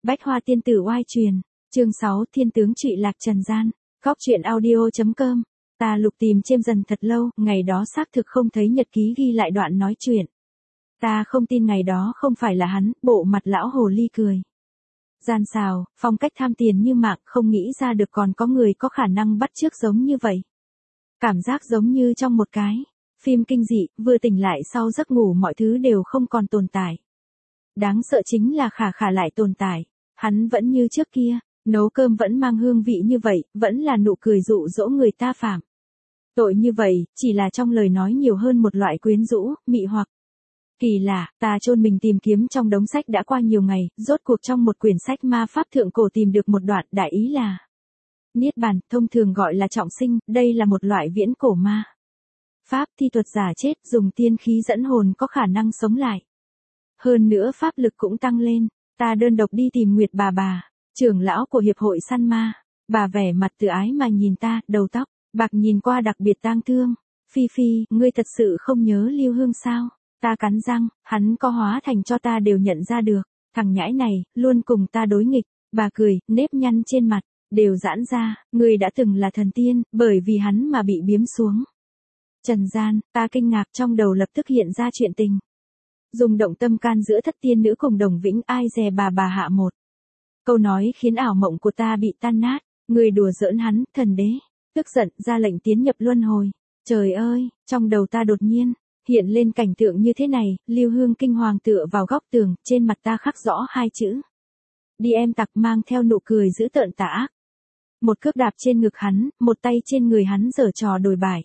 Bách Hoa Tiên Tử oai truyền, chương 6 Thiên tướng trụy lạc trần gian, góc truyện audio.com. Ta lục tìm chêm dần thật lâu, ngày đó xác thực không thấy nhật ký ghi lại đoạn nói chuyện. Ta không tin ngày đó không phải là hắn, bộ mặt lão hồ ly cười. Gian xào, phong cách tham tiền như mạng, không nghĩ ra được còn có người có khả năng bắt chước giống như vậy. Cảm giác giống như trong một cái phim kinh dị, vừa tỉnh lại sau giấc ngủ mọi thứ đều không còn tồn tại. Đáng sợ chính là Khả Khả lại tồn tại. Hắn vẫn như trước kia, nấu cơm vẫn mang hương vị như vậy, vẫn là nụ cười dụ dỗ người ta phạm. Tội như vậy, chỉ là trong lời nói nhiều hơn một loại quyến rũ, mị hoặc. Kỳ lạ, ta chôn mình tìm kiếm trong đống sách đã qua nhiều ngày, rốt cuộc trong một quyển sách ma pháp thượng cổ tìm được một đoạn đại ý là Niết Bàn, thông thường gọi là trọng sinh, đây là một loại viễn cổ ma pháp thi thuật giả chết, dùng tiên khí dẫn hồn có khả năng sống lại. Hơn nữa pháp lực cũng tăng lên. Ta đơn độc đi tìm Nguyệt bà, trưởng lão của hiệp hội săn ma. Bà vẻ mặt từ ái mà nhìn ta, đầu tóc bạc nhìn qua đặc biệt tang thương. Phi Phi, ngươi thật sự không nhớ Lưu Hương sao? Ta cắn răng, hắn có hóa thành cho ta đều nhận ra được. Thằng nhãi này, luôn cùng ta đối nghịch. Bà cười, nếp nhăn trên mặt đều giãn ra. Ngươi đã từng là thần tiên, bởi vì hắn mà bị biếm xuống trần gian. Ta kinh ngạc, trong đầu lập tức hiện ra chuyện tình. Dùng động tâm can giữa thất tiên nữ cùng Đồng Vĩnh, ai dè bà hạ một. Câu nói khiến ảo mộng của ta bị tan nát. Người đùa giỡn hắn, thần đế tức giận ra lệnh tiến nhập luân hồi. Trời ơi, trong đầu ta đột nhiên hiện lên cảnh tượng như thế này. Lưu Hương kinh hoàng tựa vào góc tường, trên mặt ta khắc rõ hai chữ đi em tặc, mang theo nụ cười dữ tợn tà ác. Một cước đạp trên ngực hắn, một tay trên người hắn giở trò đồi bại.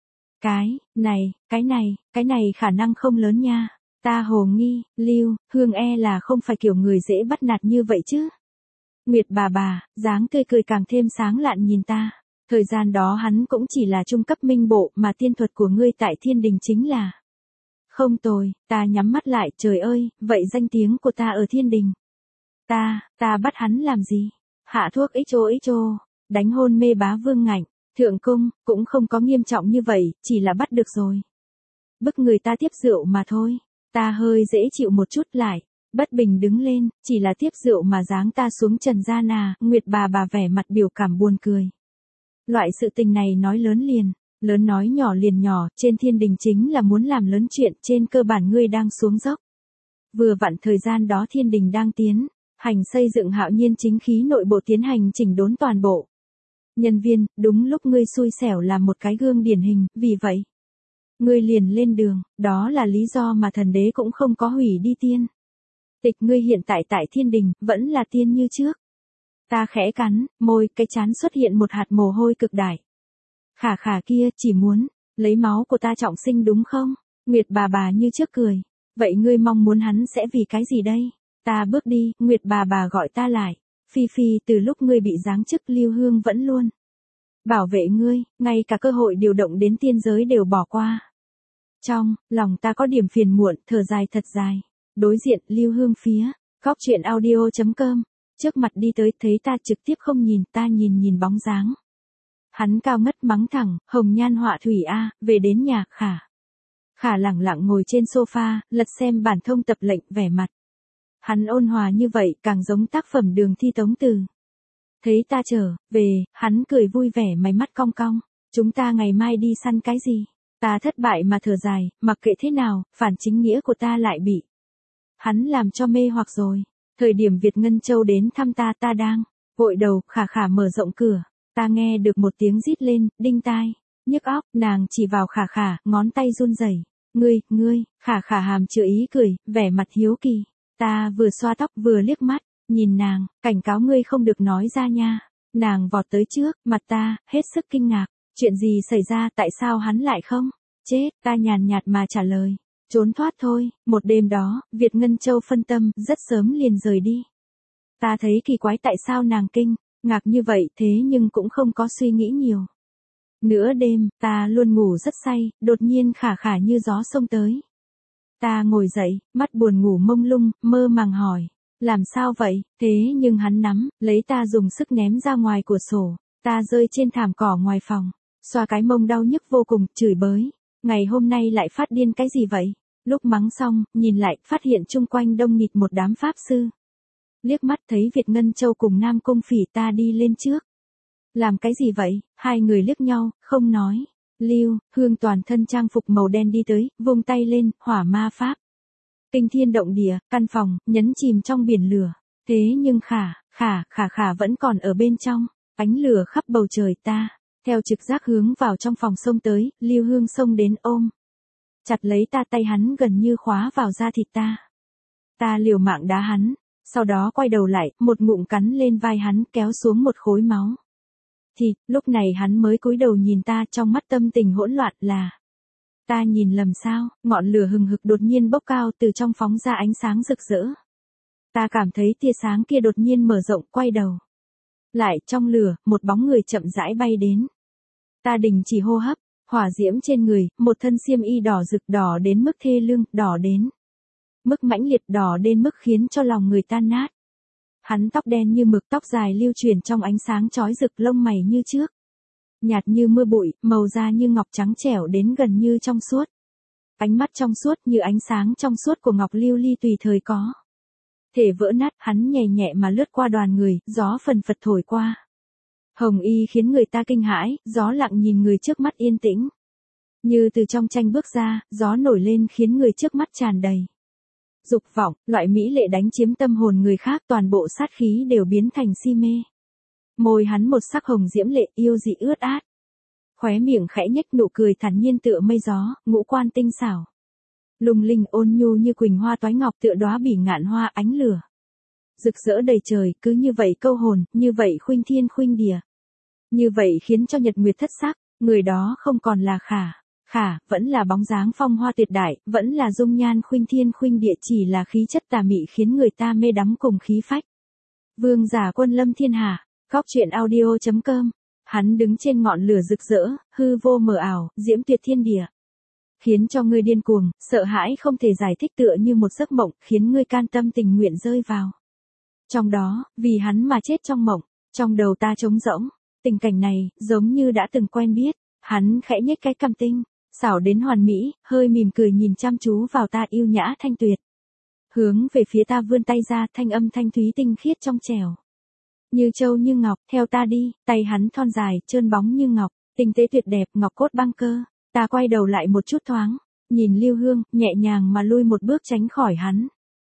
Cái này khả năng không lớn nha. Ta hồ nghi, Lưu Hương là không phải kiểu người dễ bắt nạt như vậy chứ. Nguyệt bà, dáng tươi cười càng thêm sáng lạn nhìn ta. Thời gian đó hắn cũng chỉ là trung cấp minh bộ, mà tiên thuật của ngươi tại thiên đình chính là không tồi. Ta nhắm mắt lại, trời ơi, vậy danh tiếng của ta ở thiên đình. Ta bắt hắn làm gì? Hạ thuốc xô, đánh hôn mê bá vương ngạnh, thượng cung, cũng không có nghiêm trọng như vậy, chỉ là bắt được rồi. Bức người ta tiếp rượu mà thôi. Ta hơi dễ chịu một chút lại, bất bình đứng lên, chỉ là tiếp rượu mà giáng ta xuống trần gian à. Nguyệt bà vẻ mặt biểu cảm buồn cười. Loại sự tình này nói lớn liền, lớn nói nhỏ liền nhỏ, trên thiên đình chính là muốn làm lớn chuyện, trên cơ bản ngươi đang xuống dốc. Vừa vặn thời gian đó thiên đình đang tiến hành xây dựng hạo nhiên chính khí nội bộ, tiến hành chỉnh đốn toàn bộ nhân viên, đúng lúc ngươi xui xẻo làm một cái gương điển hình, vì vậy ngươi liền lên đường, đó là lý do mà thần đế cũng không có hủy đi tiên tịch. Ngươi hiện tại tại thiên đình, vẫn là tiên như trước. Ta khẽ cắn môi, cái trán xuất hiện một hạt mồ hôi cực đại. Khả kia, chỉ muốn lấy máu của ta trọng sinh đúng không? Nguyệt bà như trước cười. Vậy ngươi mong muốn hắn sẽ vì cái gì đây? Ta bước đi, Nguyệt bà gọi ta lại. Phi Phi, từ lúc ngươi bị giáng chức, Lưu Hương vẫn luôn bảo vệ ngươi, ngay cả cơ hội điều động đến tiên giới đều bỏ qua. Trong lòng ta có điểm phiền muộn, thở dài thật dài. Đối diện, Lưu Hương phía góc truyện audio.com, trước mặt đi tới, thấy ta trực tiếp không nhìn, ta nhìn bóng dáng hắn cao ngất mắng thẳng, hồng nhan họa thủy a. Về đến nhà, Khả lẳng lặng ngồi trên sofa, lật xem bản thông tập lệnh, vẻ mặt hắn ôn hòa như vậy, càng giống tác phẩm Đường Thi Tống Từ. Thấy ta trở về, hắn cười vui vẻ, mày mắt cong cong. Chúng ta ngày mai đi săn cái gì? Ta thất bại mà thở dài, mặc kệ thế nào, phản chính nghĩa của ta lại bị hắn làm cho mê hoặc rồi. Thời điểm Việt Ngân Châu đến thăm ta đang vội đầu, Khả mở rộng cửa. Ta nghe được một tiếng rít lên, đinh tai nhức óc. Nàng chỉ vào Khả, ngón tay run rẩy. Ngươi, Khả hàm chứa ý cười, vẻ mặt hiếu kỳ. Ta vừa xoa tóc vừa liếc mắt nhìn nàng, cảnh cáo ngươi không được nói ra nha. Nàng vọt tới trước mặt ta, hết sức kinh ngạc. Chuyện gì xảy ra, tại sao hắn lại không chết? Ta nhàn nhạt mà trả lời, trốn thoát thôi. Một đêm đó, Việt Ngân Châu phân tâm, rất sớm liền rời đi. Ta thấy kỳ quái tại sao nàng kinh ngạc như vậy, thế nhưng cũng không có suy nghĩ nhiều. Nửa đêm, ta luôn ngủ rất say, đột nhiên Khả như gió xông tới. Ta ngồi dậy, mắt buồn ngủ mông lung, mơ màng hỏi, làm sao vậy? Thế nhưng hắn nắm lấy ta dùng sức ném ra ngoài cửa sổ. Ta rơi trên thảm cỏ ngoài phòng, xoa cái mông đau nhức vô cùng, chửi bới. Ngày hôm nay lại phát điên cái gì vậy? Lúc mắng xong, nhìn lại, phát hiện chung quanh đông nghịt một đám pháp sư. Liếc mắt thấy Việt Ngân Châu cùng Nam Cung Phỉ ta đi lên trước. Làm cái gì vậy? Hai người liếc nhau, không nói. Lưu Hương toàn thân trang phục màu đen đi tới, vung tay lên, hỏa ma pháp. Kinh thiên động địa, căn phòng, nhấn chìm trong biển lửa. Thế nhưng khả vẫn còn ở bên trong, ánh lửa khắp bầu trời ta. Theo trực giác hướng vào trong phòng xông tới, Lưu Hương xông đến ôm. Chặt lấy ta, tay hắn gần như khóa vào da thịt ta. Ta liều mạng đá hắn, sau đó quay đầu lại, một ngụm cắn lên vai hắn, kéo xuống một khối máu. Thì, lúc này hắn mới cúi đầu nhìn ta, trong mắt tâm tình hỗn loạn là. Ta nhìn lầm sao, ngọn lửa hừng hực đột nhiên bốc cao, từ trong phóng ra ánh sáng rực rỡ. Ta cảm thấy tia sáng kia đột nhiên mở rộng, quay đầu. Lại trong lửa, một bóng người chậm rãi bay đến. Ta đình chỉ hô hấp, hỏa diễm trên người, một thân xiêm y đỏ rực, đỏ đến mức thê lương, đỏ đến mức mãnh liệt, đỏ đến mức khiến cho lòng người tan nát. Hắn tóc đen như mực, tóc dài lưu chuyển trong ánh sáng chói rực, lông mày như trước. Nhạt như mưa bụi, màu da như ngọc, trắng trẻo đến gần như trong suốt. Ánh mắt trong suốt như ánh sáng trong suốt của ngọc lưu ly tùy thời có thể vỡ nát. Hắn nhẹ nhẹ mà lướt qua đoàn người, gió phần phật thổi qua. Hồng y khiến người ta kinh hãi, gió lặng nhìn người trước mắt yên tĩnh. Như từ trong tranh bước ra, gió nổi lên khiến người trước mắt tràn đầy dục vọng, loại mỹ lệ đánh chiếm tâm hồn người khác, toàn bộ sát khí đều biến thành si mê. Môi hắn một sắc hồng diễm lệ, yêu dị ướt át. Khóe miệng khẽ nhếch, nụ cười thản nhiên tựa mây gió, ngũ quan tinh xảo. Lung linh ôn nhu như quỳnh hoa toái ngọc, tựa đóa bỉ ngạn hoa ánh lửa. Rực rỡ đầy trời, cứ như vậy câu hồn, như vậy khuynh thiên khuynh địa. Như vậy khiến cho nhật nguyệt thất sắc, người đó không còn là khả, vẫn là bóng dáng phong hoa tuyệt đại, vẫn là dung nhan khuynh thiên khuynh địa, chỉ là khí chất tà mị khiến người ta mê đắm cùng khí phách. Vương giả quân lâm thiên hạ, góc truyện audio.com. Hắn đứng trên ngọn lửa rực rỡ, hư vô mờ ảo, diễm tuyệt thiên địa. Khiến cho ngươi điên cuồng, sợ hãi không thể giải thích, tựa như một giấc mộng, khiến ngươi can tâm tình nguyện rơi vào trong đó, vì hắn mà chết trong mộng. Trong đầu ta trống rỗng, tình cảnh này, giống như đã từng quen biết. Hắn khẽ nhếch cái cằm tinh xảo đến hoàn mỹ, hơi mỉm cười nhìn chăm chú vào ta, yêu nhã thanh tuyệt. Hướng về phía ta vươn tay ra, thanh âm thanh thúy tinh khiết trong trẻo. Như châu như ngọc, theo ta đi. Tay hắn thon dài, trơn bóng như ngọc, tinh tế tuyệt đẹp, ngọc cốt băng cơ. Ta quay đầu lại một chút thoáng, nhìn Lưu Hương, nhẹ nhàng mà lui một bước tránh khỏi hắn.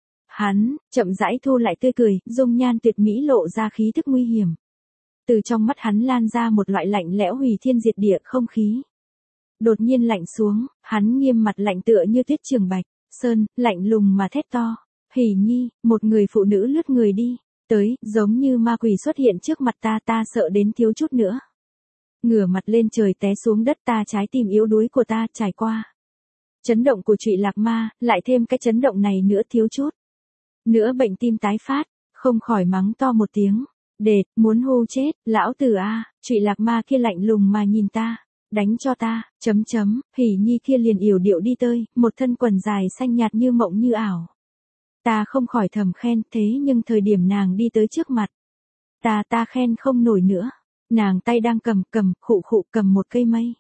Hắn, chậm rãi thu lại tươi cười, dung nhan tuyệt mỹ lộ ra khí thức nguy hiểm. Từ trong mắt hắn lan ra một loại lạnh lẽo hủy thiên diệt địa, không khí đột nhiên lạnh xuống, hắn nghiêm mặt lạnh tựa như tuyết trường bạch sơn, lạnh lùng mà thét to. Hỉ Nhi, một người phụ nữ lướt người đi tới, giống như ma quỷ xuất hiện trước mặt ta. Ta sợ đến thiếu chút nữa ngửa mặt lên trời té xuống đất. Ta trái tim yếu đuối của ta trải qua chấn động của Trụy Lạc Ma, lại thêm cái chấn động này nữa, thiếu chút nữa bệnh tim tái phát, không khỏi mắng to một tiếng. Đệt, muốn hô chết, lão tử a. Trụy Lạc Ma kia lạnh lùng mà nhìn ta. Đánh cho ta, Hỉ Nhi kia liền yểu điệu đi tới, một thân quần dài xanh nhạt như mộng như ảo. Ta không khỏi thầm khen, thế nhưng thời điểm nàng đi tới trước mặt, ta khen không nổi nữa. Nàng tay đang cầm cầm một cây mây.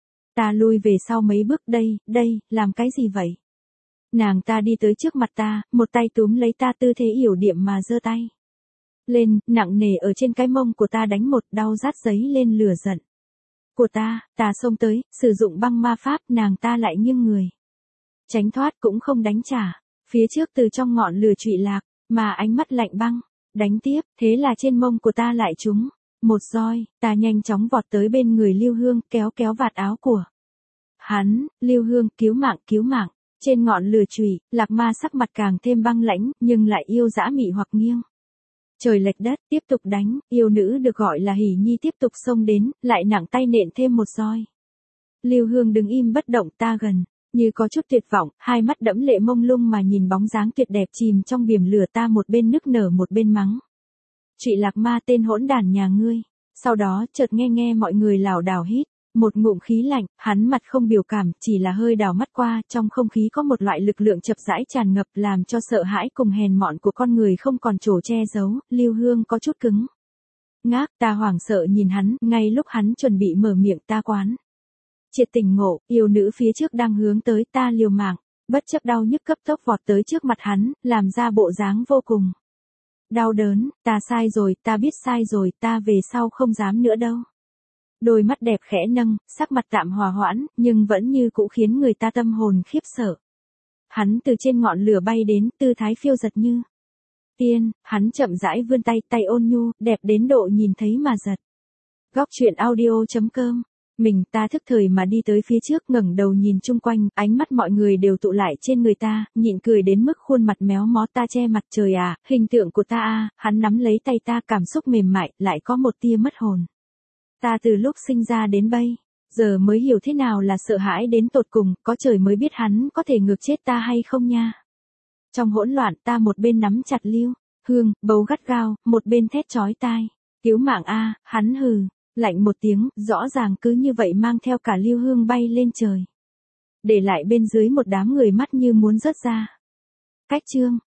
Ta lui về sau mấy bước, đây, làm cái gì vậy? Nàng ta đi tới trước mặt ta, một tay túm lấy ta, tư thế yểu điệu mà giơ tay lên, nặng nề ở trên cái mông của ta đánh một, đau rát giấy lên lửa giận của ta xông tới, sử dụng băng ma pháp. Nàng ta lại nghiêng người tránh thoát, cũng không đánh trả. Phía trước từ trong ngọn lửa Trụy Lạc mà ánh mắt lạnh băng đánh tiếp, thế là trên mông của ta lại trúng một roi. Ta nhanh chóng vọt tới bên người Lưu Hương, kéo vạt áo của hắn. Lưu Hương, cứu mạng. Trên ngọn lửa Trụy Lạc Ma sắc mặt càng thêm băng lãnh, nhưng lại yêu dã mị hoặc nghiêng trời lệch đất, tiếp tục đánh. Yêu nữ được gọi là Hỉ Nhi tiếp tục xông đến, lại nặng tay nện thêm một roi. Lưu Hương đứng im bất động, ta gần như có chút tuyệt vọng, hai mắt đẫm lệ mông lung mà nhìn bóng dáng tuyệt đẹp chìm trong biển lửa. Ta một bên nức nở một bên mắng. Trụy Lạc Ma, tên hỗn đản nhà ngươi. Sau đó chợt nghe mọi người lảo đảo hít một ngụm khí lạnh. Hắn mặt không biểu cảm, chỉ là hơi đảo mắt qua. Trong không khí có một loại lực lượng chập rãi tràn ngập, làm cho sợ hãi cùng hèn mọn của con người không còn chỗ che giấu. Lưu Hương có chút cứng ngác, ta hoảng sợ nhìn hắn. Ngay lúc hắn chuẩn bị mở miệng, ta quán triệt tỉnh ngộ, yêu nữ phía trước đang hướng tới ta liều mạng, bất chấp đau nhức cấp tốc vọt tới trước mặt hắn, làm ra bộ dáng vô cùng Đau đớn, ta sai rồi, ta biết sai rồi, ta về sau không dám nữa đâu. Đôi mắt đẹp khẽ nâng, sắc mặt tạm hòa hoãn, nhưng vẫn như cũ khiến người ta tâm hồn khiếp sợ. Hắn từ trên ngọn lửa bay đến, tư thái phiêu giật như tiên, hắn chậm rãi vươn tay, tay ôn nhu, đẹp đến độ nhìn thấy mà giật. Góc truyện audio.com. Ta thức thời mà đi tới phía trước, ngẩng đầu nhìn chung quanh, ánh mắt mọi người đều tụ lại trên người ta, nhịn cười đến mức khuôn mặt méo mó. Ta che mặt trời à, hình tượng của ta à, hắn nắm lấy tay ta, cảm xúc mềm mại, lại có một tia mất hồn. Ta từ lúc sinh ra đến bây giờ mới hiểu thế nào là sợ hãi đến tột cùng, có trời mới biết hắn có thể ngược chết ta hay không nha. Trong hỗn loạn, ta một bên nắm chặt Lưu Hương, bấu gắt gao, một bên thét chói tai. Cứu mạng a, hắn hừ, lạnh một tiếng, rõ ràng cứ như vậy mang theo cả Lưu Hương bay lên trời. Để lại bên dưới một đám người mắt như muốn rớt ra. Cách chương